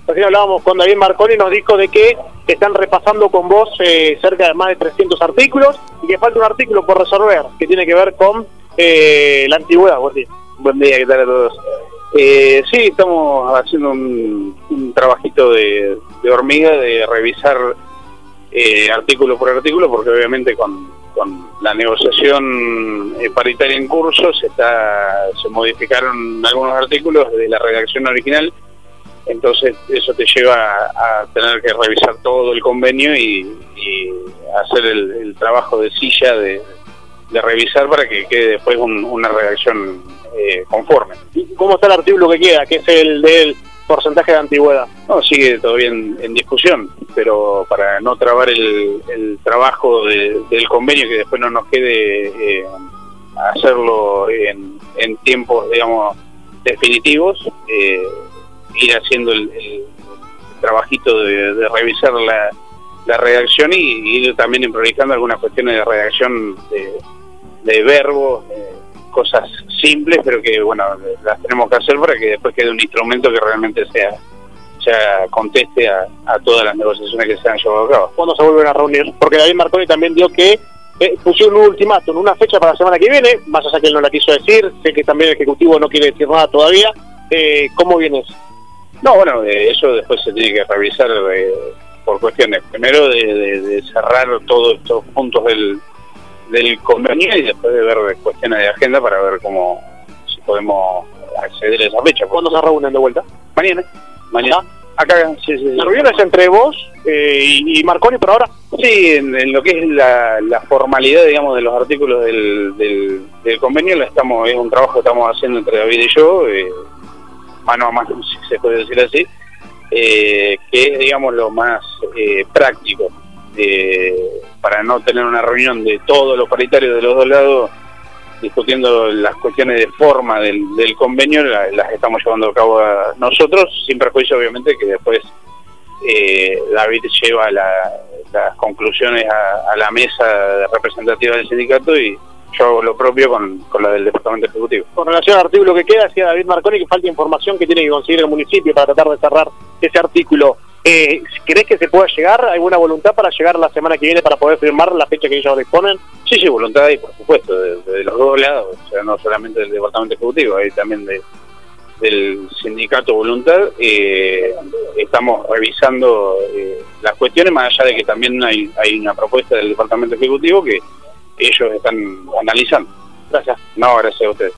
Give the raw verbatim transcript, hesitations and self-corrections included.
Recién hablábamos con David Marconi y nos dijo de que están repasando con vos eh, cerca de más de trescientos artículos y que falta un artículo por resolver que tiene que ver con eh, la antigüedad. Buen día. Buen día, ¿qué tal a todos? Eh, sí, estamos haciendo un, un trabajito de, de hormiga, de revisar eh, artículo por artículo, porque obviamente con, con la negociación eh, paritaria en curso se, está, se modificaron algunos artículos de la redacción original. Entonces eso te lleva a, a tener que revisar todo el convenio y, y hacer el, el trabajo de silla de, de revisar para que quede después un, una redacción eh, conforme. ¿Cómo está el artículo que queda, que es el del porcentaje de antigüedad? No, sigue todavía en, en discusión, pero para no trabar el, el trabajo de, del convenio, que después no nos quede eh, hacerlo en, en tiempos, digamos, definitivos, eh, ir haciendo el, el trabajito de, de revisar la, la redacción y, y ir también improvisando algunas cuestiones de redacción de, de verbos, eh, cosas simples, pero que, bueno, las tenemos que hacer para que después quede un instrumento que realmente sea, sea conteste a, a todas las negociaciones que se han llevado a cabo. ¿Cuándo se vuelven a reunir? Porque David Marconi también dio que eh, pusieron un ultimátum, una fecha para la semana que viene, más allá que él no la quiso decir, sé que también el Ejecutivo no quiere decir nada todavía. Eh, ¿Cómo viene eso? No, bueno, eh, eso después se tiene que revisar eh, por cuestiones, primero de, de, de cerrar todos estos puntos del, del convenio y después de ver cuestiones de agenda para ver cómo, si podemos acceder a esa fecha. ¿Cuándo se reúnen de vuelta? Mañana. Mañana. ¿Ah? Acá, sí, sí. ¿La reunión es entre vos eh, y, y Marconi por ahora? Sí, en, en lo que es la, la formalidad, digamos, de los artículos del, del, del convenio, la estamos, es un trabajo que estamos haciendo entre David y yo, eh, mano a mano, si se puede decir así, eh, que es, digamos, lo más eh, práctico, eh, para no tener una reunión de todos los paritarios de los dos lados discutiendo las cuestiones de forma del, del convenio, la, las estamos llevando a cabo a nosotros, sin perjuicio obviamente que después eh, David lleva la, las conclusiones a, a la mesa representativa del sindicato y yo hago lo propio con, con la del Departamento Ejecutivo. Con relación al artículo que queda, decía David Marconi que falta información que tiene que conseguir el municipio para tratar de cerrar ese artículo. Eh, ¿Crees que se pueda llegar? ¿Hay alguna voluntad para llegar la semana que viene para poder firmar la fecha que ellos disponen? Sí, sí, voluntad hay, por supuesto, de, de los dos lados, o sea, no solamente del Departamento Ejecutivo, hay también de, del sindicato voluntad. Eh, estamos revisando eh, las cuestiones, más allá de que también hay, hay una propuesta del Departamento Ejecutivo que ellos están analizando. Gracias. No, gracias a ustedes.